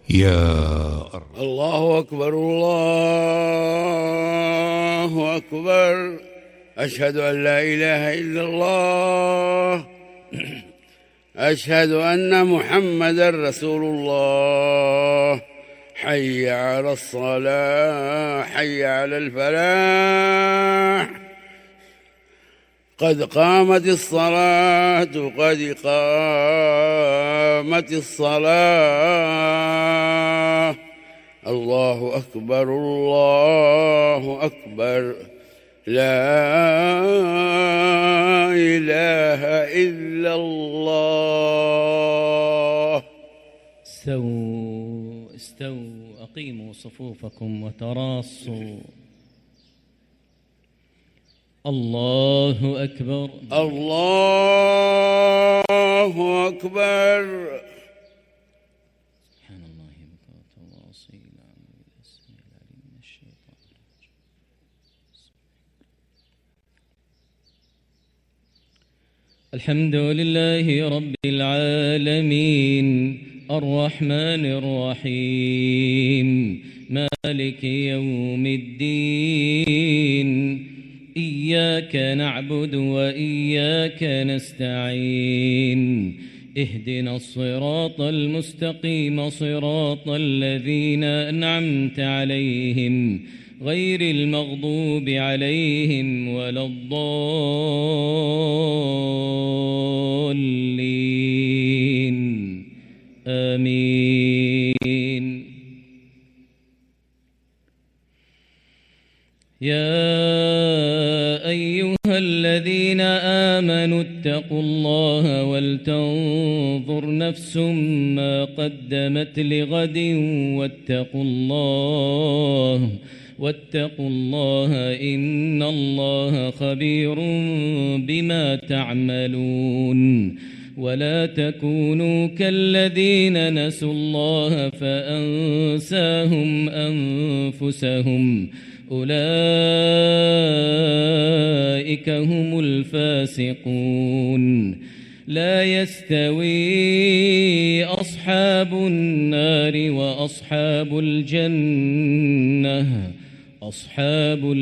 يا الله أكبر الله أكبر. أشهد أن لا إله إلا الله. أشهد أن محمدا رسول الله. حي على الصلاة، حي على الفلاح، قد قامت الصلاة، قد قامت الصلاة. الله أكبر الله أكبر. لا إله إلا الله. استووا أقيموا صفوفكم وتراصوا. الله أكبر الله أكبر. سبحان الله بكرة وأصيلا بالاسم العليم من الشيطان الرجيم. الحمد لله رب العالمين الرحمن الرحيم مالك يوم الدين. إياك نعبد وإياك نستعين. اهدنا الصراط المستقيم صراط الذين أنعمت عليهم غير المغضوب عليهم ولا الضالين. آمين. يا أيها الذين آمنوا اتقوا الله ولتنظر نفس ما قدمت لغد واتقوا الله إن الله خبير بما تعملون. ولا تكونوا كالذين نسوا الله فأنساهم أنفسهم أولئك هم الفاسقون. لا يستوي أصحاب النار وأصحاب الجنة. أصحاب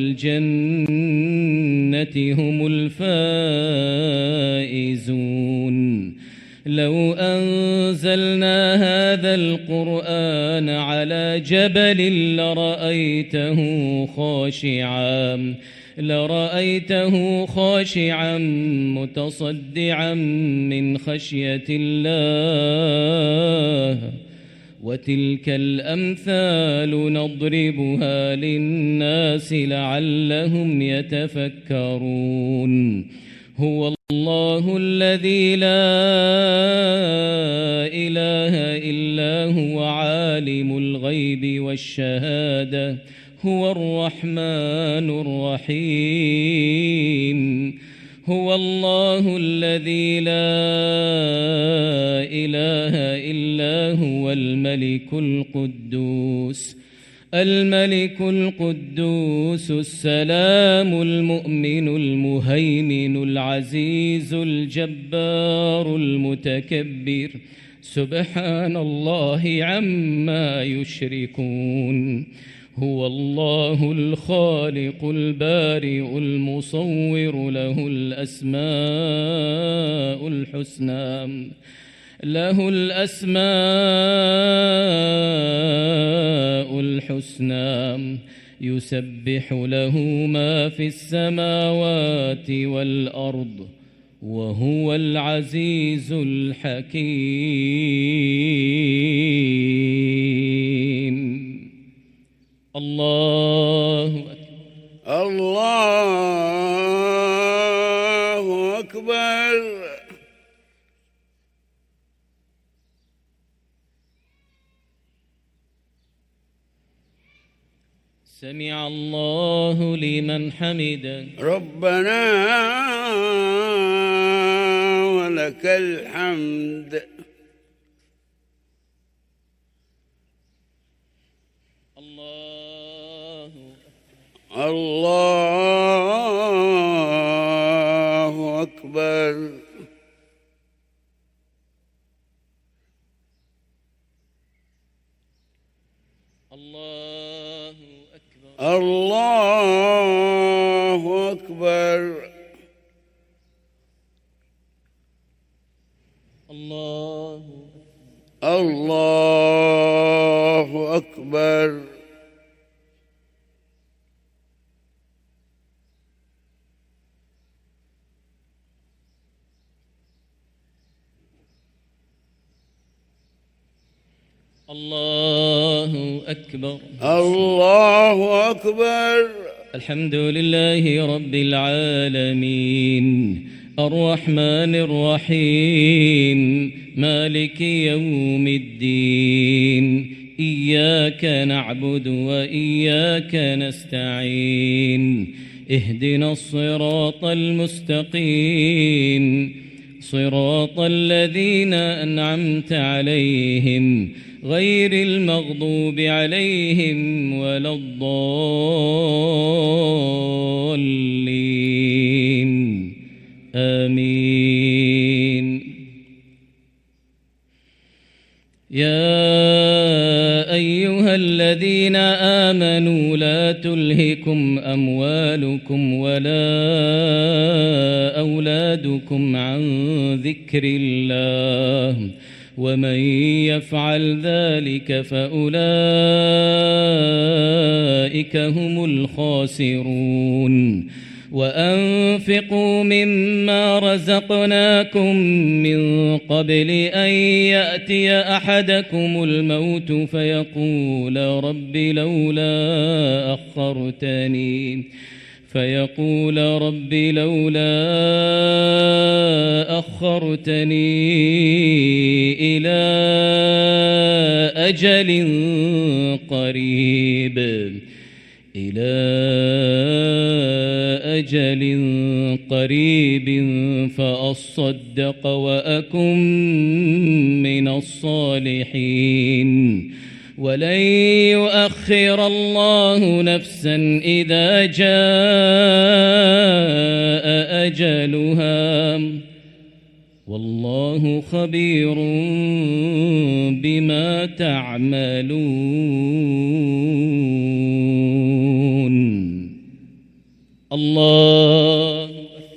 الجنة هم الفائزون. لو أنزلنا هذا القرآن على جبل لرأيته خاشعا متصدعا من خشية الله. وتلك الأمثال نضربها للناس لعلهم يتفكرون. هو الله الذي لا إله إلا هو عالم الغيب والشهادة هو الرحمن الرحيم. هو الله الذي لا إله إلا هو الملك القدوس السلام المؤمن المهيمن العزيز الجبار المتكبر. سبحان الله عما يشركون. هو الله الخالق البارئ المصور له الأسماء الحسنى يسبح له ما في السماوات والأرض وهو العزيز الحكيم. الله أكبر. سمع الله لمن حمده. ربنا ولك الحمد. الله أكبر. الله أكبر. الله أكبر. الله أكبر. الله أكبر. الله أكبر. الحمد لله رب العالمين الرحمن الرحيم مالك يوم الدين إياك نعبد وإياك نستعين اهدنا الصراط المستقيم صراط الذين أنعمت عليهم غير المغضوب عليهم ولا الضالين آمين. يا أيها الذين آمنوا لا تلهكم أموالكم ولا أولادكم عن ذكر الله ومن يفعل ذلك فأولئك هم الخاسرون. وأنفقوا مما رزقناكم من قبل أن يأتي أحدكم الموت فيقول رب لولا أخرتني إلى أجل قريب فأصدق وأكن من الصالحين ولن يؤخر الله نفسا إذا جاء أجلها والله خبير بما تعملون. الله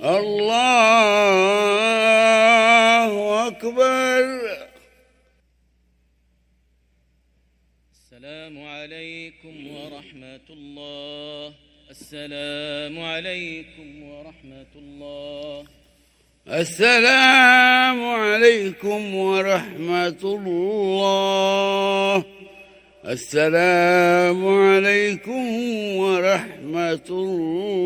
أكبر. السلام عليكم ورحمة الله. السلام عليكم ورحمة الله. السلام عليكم ورحمة الله. السلام عليكم ورحمة الله.